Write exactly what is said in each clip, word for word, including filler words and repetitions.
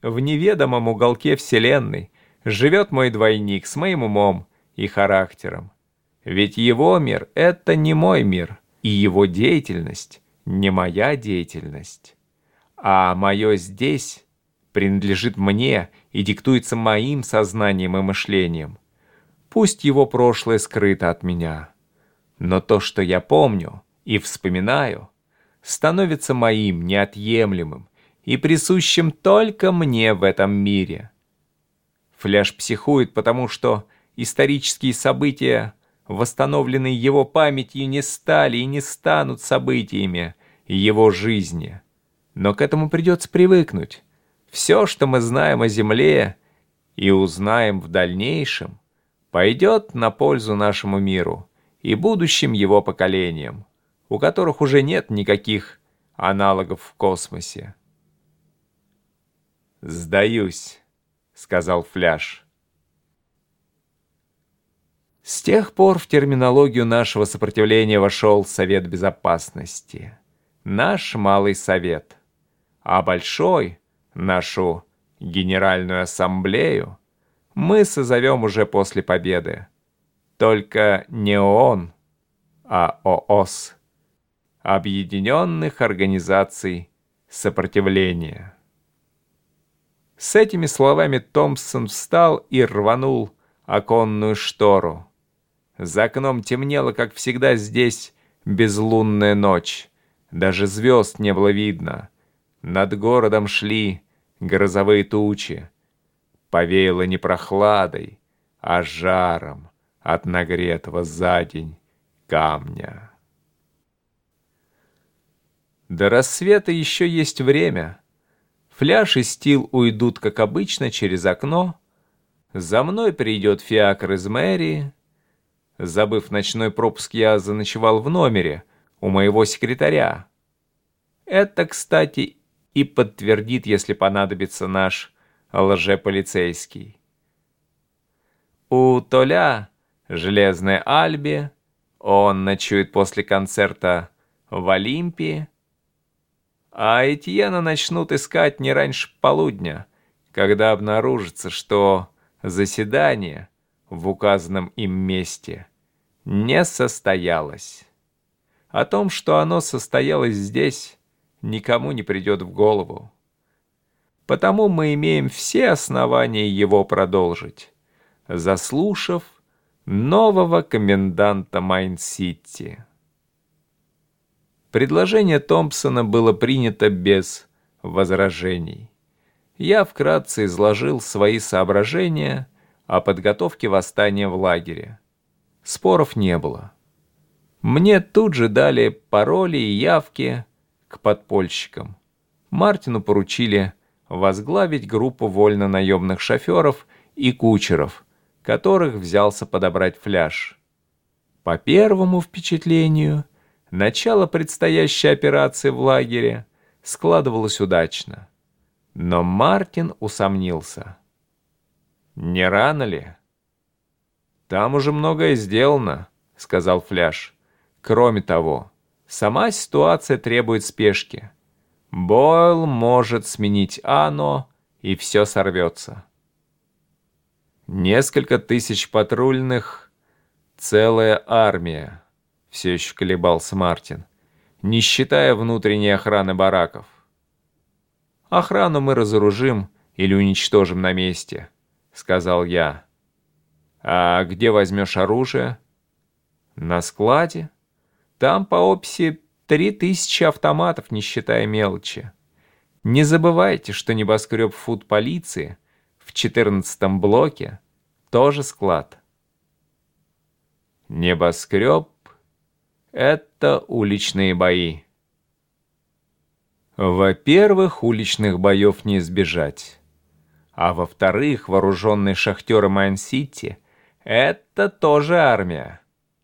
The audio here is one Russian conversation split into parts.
в неведомом уголке Вселенной живет мой двойник с моим умом и характером. Ведь его мир — это не мой мир, и его деятельность — не моя деятельность. А мое здесь принадлежит мне и диктуется моим сознанием и мышлением. Пусть его прошлое скрыто от меня, но то, что я помню и вспоминаю, становится моим неотъемлемым и присущим только мне в этом мире. Фляж психует, потому что исторические события, восстановленные его памятью, не стали и не станут событиями его жизни. Но к этому придется привыкнуть. Все, что мы знаем о Земле и узнаем в дальнейшем, пойдет на пользу нашему миру и будущим его поколениям, у которых уже нет никаких аналогов в космосе. «Сдаюсь», — сказал Фляж. С тех пор в терминологию нашего сопротивления вошел Совет Безопасности, наш Малый Совет, а Большой, нашу Генеральную Ассамблею, мы созовем уже после победы. Только не ООН, а ООС, Объединенных Организаций Сопротивления. С этими словами Томпсон встал и рванул оконную штору. За окном темнело, как всегда здесь, безлунная ночь. Даже звезд не было видно. Над городом шли грозовые тучи. Повеяло не прохладой, а жаром от нагретого за день камня. До рассвета еще есть время. Фляж и Стил уйдут, как обычно, через окно. За мной придет фиакр из мэрии. Забыв ночной пропуск, я заночевал в номере у моего секретаря. Это, кстати, и подтвердит, если понадобится, наш лжеполицейский. У Толя, Железной Альби, он ночует после концерта в Олимпии, а Этьена начнут искать не раньше полудня, когда обнаружится, что заседание в указанном им месте не состоялось. О том, что оно состоялось здесь, никому не придет в голову. Потому мы имеем все основания его продолжить, заслушав нового коменданта Майн-Сити. Предложение Томпсона было принято без возражений. Я вкратце изложил свои соображения о подготовке восстания в лагере. Споров не было. Мне тут же дали пароли и явки к подпольщикам. Мартину поручили возглавить группу вольно-наемных шоферов и кучеров, которых взялся подобрать Фляж. По первому впечатлению, начало предстоящей операции в лагере складывалось удачно. Но Мартин усомнился. «Не рано ли?» «Там уже многое сделано», — сказал Фляж. «Кроме того, сама ситуация требует спешки. Бойл может сменить Ано, и все сорвется». «Несколько тысяч патрульных, целая армия», — все еще колебался Мартин, «не считая внутренней охраны бараков». «Охрану мы разоружим или уничтожим на месте», — сказал я. «А где возьмешь оружие?» «На складе. Там по описи три тысячи автоматов, не считая мелочи. Не забывайте, что небоскреб фуд-полиции в четырнадцатом блоке тоже склад». Небоскреб — это уличные бои. Во-первых, уличных боев не избежать. А во-вторых, вооруженные шахтеры Майн-Сити — это тоже армия.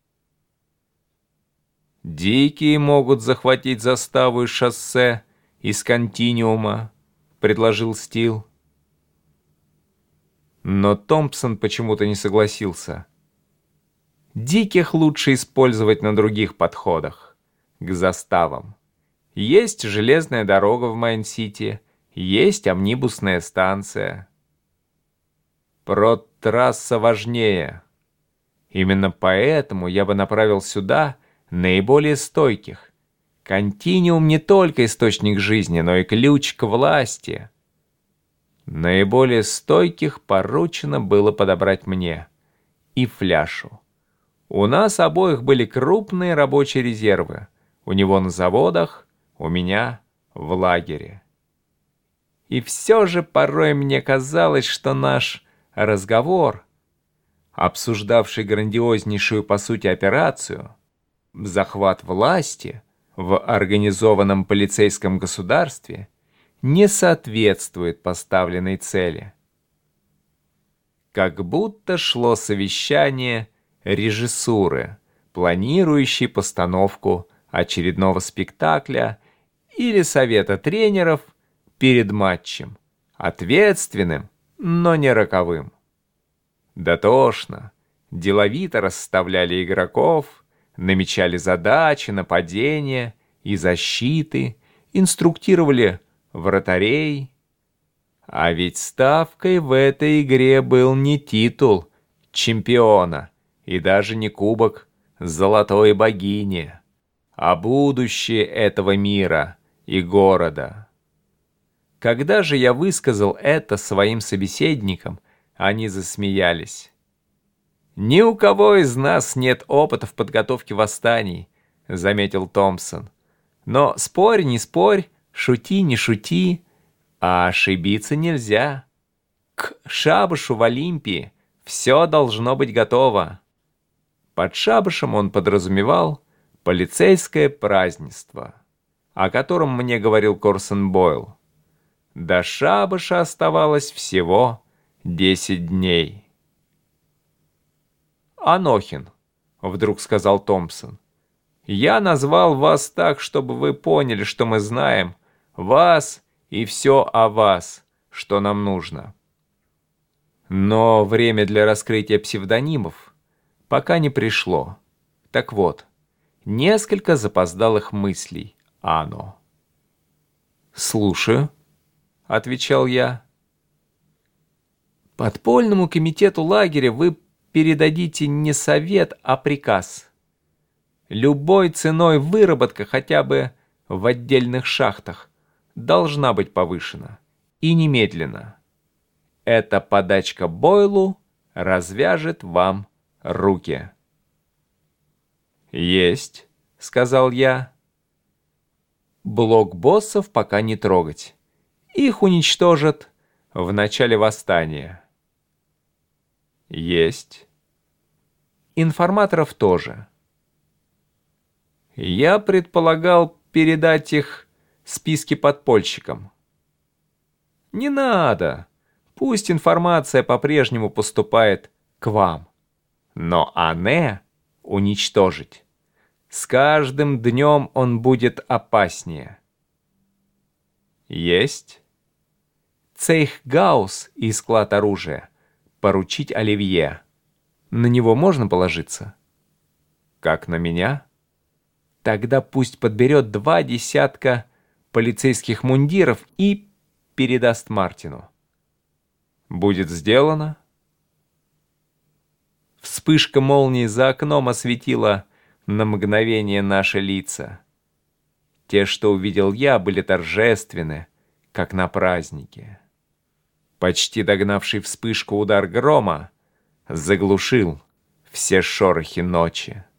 «Дикие могут захватить заставу из шоссе, из континиума», — предложил Стил. Но Томпсон почему-то не согласился. «Диких лучше использовать на других подходах, к заставам. Есть железная дорога в Майн-Сити, есть амнибусная станция. Проттрасса важнее. Именно поэтому я бы направил сюда наиболее стойких. Континиум не только источник жизни, но и ключ к власти. Наиболее стойких поручено было подобрать мне. И Фляшу. У нас обоих были крупные рабочие резервы. У него на заводах, у меня в лагере. И все же порой мне казалось, что наш разговор, обсуждавший грандиознейшую по сути операцию, захват власти в организованном полицейском государстве, не соответствует поставленной цели. Как будто шло совещание режиссуры, планирующей постановку очередного спектакля, или совета тренеров перед матчем, ответственным, но не роковым. Дотошно, деловито расставляли игроков, намечали задачи, нападения и защиты, инструктировали вратарей. А ведь ставкой в этой игре был не титул чемпиона и даже не кубок золотой богини, а будущее этого мира и города. Когда же я высказал это своим собеседникам, они засмеялись. «Ни у кого из нас нет опыта в подготовке восстаний», — заметил Томпсон. «Но спорь, не спорь, шути, не шути, а ошибиться нельзя. К шабашу в Олимпии все должно быть готово». Под шабашем он подразумевал полицейское празднество, о котором мне говорил Корсон Бойл. До шабаша оставалось всего десять дней. «Анохин», — вдруг сказал Томпсон, — «я назвал вас так, чтобы вы поняли, что мы знаем вас и все о вас, что нам нужно. Но время для раскрытия псевдонимов пока не пришло. Так вот, несколько запоздалых мыслей, Ано». «Слушаю», — отвечал я. «Подпольному комитету лагеря вы передадите не совет, а приказ. Любой ценой выработка хотя бы в отдельных шахтах должна быть повышена. И немедленно. Эта подачка Бойлу развяжет вам руки». «Есть», — сказал я. «Блок боссов пока не трогать. Их уничтожат в начале восстания». «Есть». «Информаторов тоже». Я предполагал передать их списки подпольщикам. «Не надо. Пусть информация по-прежнему поступает к вам. Но Ане уничтожить. С каждым днем он будет опаснее». «Есть». Цейхгаус и склад оружия поручить Оливье. На него можно положиться? Как на меня? Тогда пусть подберет два десятка полицейских мундиров и передаст Мартину. Будет сделано. Вспышка молнии за окном осветила на мгновение наши лица. Те, что увидел я, были торжественны, как на празднике. Почти догнавший вспышку удар грома заглушил все шорохи ночи.